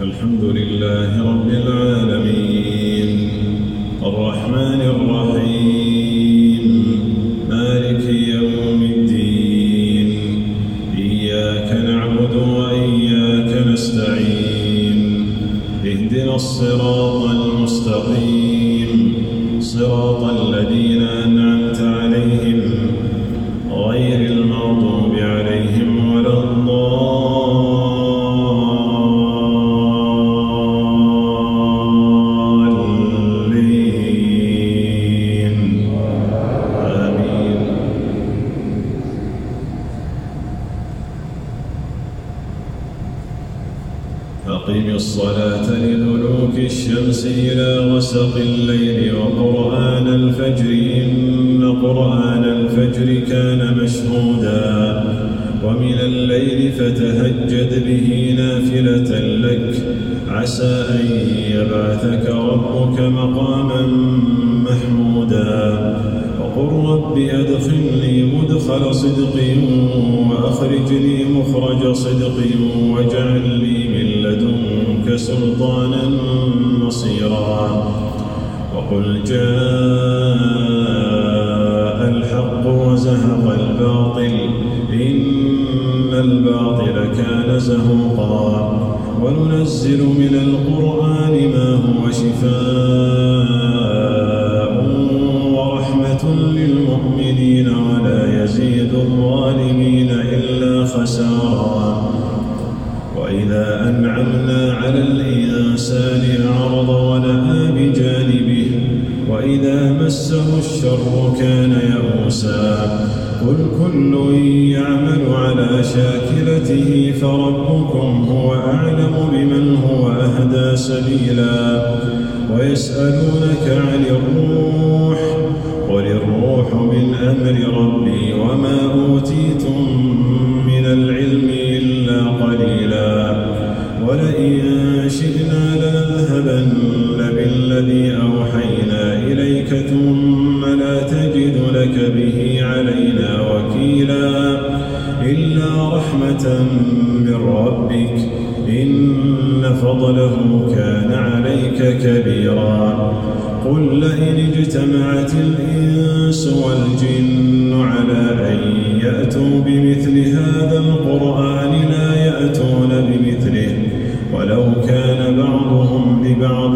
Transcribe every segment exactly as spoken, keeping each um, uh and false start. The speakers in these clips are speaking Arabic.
الحمد لله رب العالمين الرحمن الرحيم مالك يوم الدين إياك نعبد وإياك نستعين اهدنا الصراط المستقيم صراط الذين أنعمت عليهم غير المغضوب عليهم ولا الضالين آمين. أقم الصلاة لدلوك الشمس إلى غسق الليل وقرآن الفجر إن قرآن الفجر كان مشهودا ومن الليل فتهجد به نافلة لك عسى أن يبعثك ربك مقاما محمودا وقل رب أدخلني مدخل صدق وأخرجني مخرج صدق واجعل لي من لدنك سلطانا نصيرا وقل جاء الحق وزهق الباطل إن الباطل كان زهوقا وننزل من القرآن ما هو شفاء ورحمة للمؤمنين ولا يزيد الظالمين إلا خسارا وإذا أنعمنا على الإنسان أعرض ونأى بجانبه وإذا مسه الشر كان يئوسا قل كل يعمل على شاكلته فربكم هو أعلم بمن هو أهدى سبيلا ويسألونك عن الروح قل الروح من أمر ربي وما أوتيتم من العلم إلا قليلا ولئن شئنا لنذهبن بالذي أوحينا إليك ثم لا تجد لك به علينا وكيلا إلا رحمة من ربك إن فضله كان عليك كبيرا قل لئن اجتمعت الإنس والجن على أن يأتوا بمثل هذا القرآن لا يأتون بمثله ولو كان بعضهم لبعض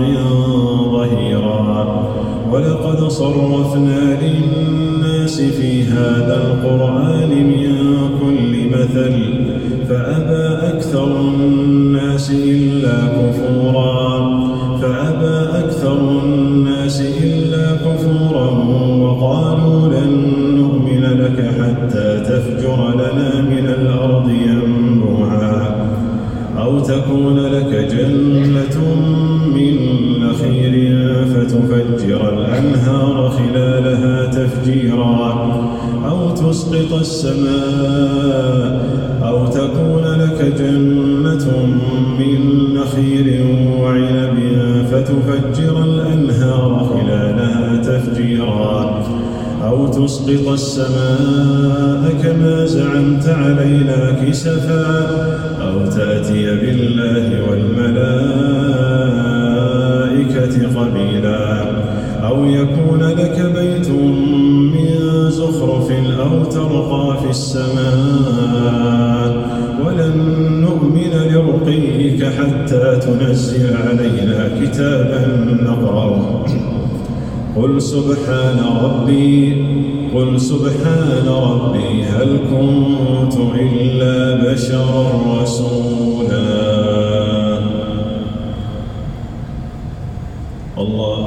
ظهيرا ولقد صرفنا للناس في هذا القرآن من كل مثل فأبى أكثر الناس إلا كفورا فأبى أكثر الناس إلا كفورا وقالوا لن نؤمن لك حتى تفجر لنا من الأرض ينبوعا أو تكون لك جنة من نخيل فتفجر الأنهار خلالها تفجيرا أو تسقط السماء أو تكون لك جنة من نخيل وعنب فتفجر الأنهار خلالها تفجيرا أو تسقط السماء كما زعمت علينا كسفا أو تأتي بالله والملائكة قبيلا أو يكون لك بيت من زخرف أو ترقى في السماء ولن نؤمن لرقيك حتى تنزل علينا كتابا نقرأه قل سبحان ربي قل سبحان ربي هل كنت إلا بشرا رسولا الله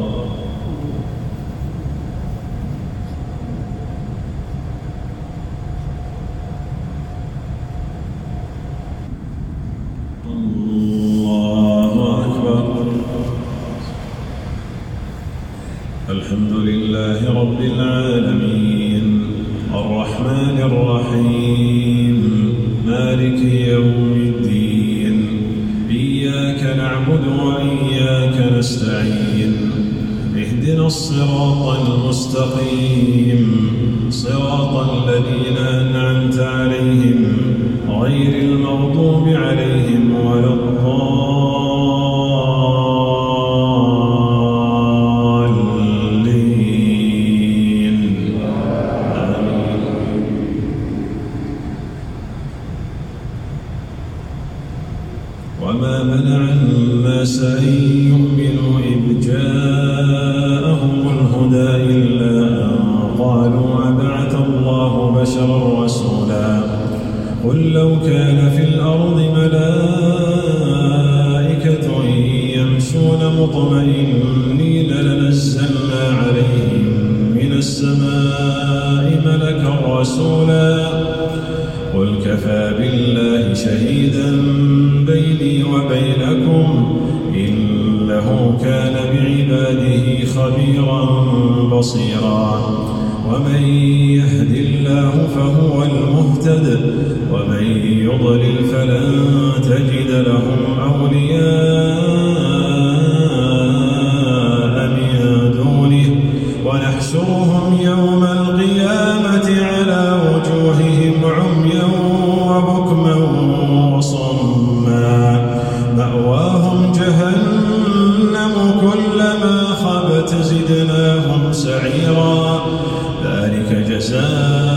الحمد لله رب العالمين الرحمن الرحيم مالك يوم الدين إياك نعبد وإياك نستعين اهدنا الصراط المستقيم صراط الذين أنعمت عليهم غير المغضوب عليهم ولا الضالين منع الناس أن يؤمنوا إذ جاءهم الهدى إلا أن قالوا أبعث الله بشرا رسولا قل لو كان في الأرض ملائكة يمشون مطمئنين لنزلنا عليهم من السماء ملكا رسولا قل كفى بالله شهيدا بيني وبينكم إنه كان بعباده خبيرا بصيرا ومن يهد الله فهو المهتد ومن يضلل فلن تجد لهم أولياء من دونه ونحشرهم يوم القيامة على وجوههم عميا وبكما وصما مأواهم جهنم كلما خبت زدناهم سعيرا ذلك جزاؤهم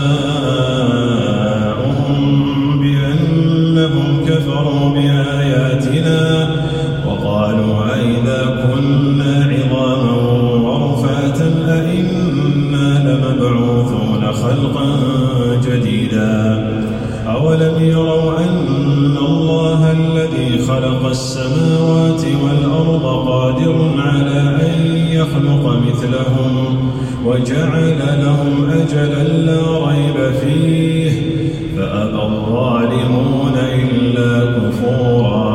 بأنهم كفروا بآياتنا وقالوا أئذا كنا عظاما ورفاتا أئنا لمبعوثون خلقا جديدا أولم يروا أن الله الذي خلق السماوات والأرض قادر على أن يخلق مثلهم وجعل لهم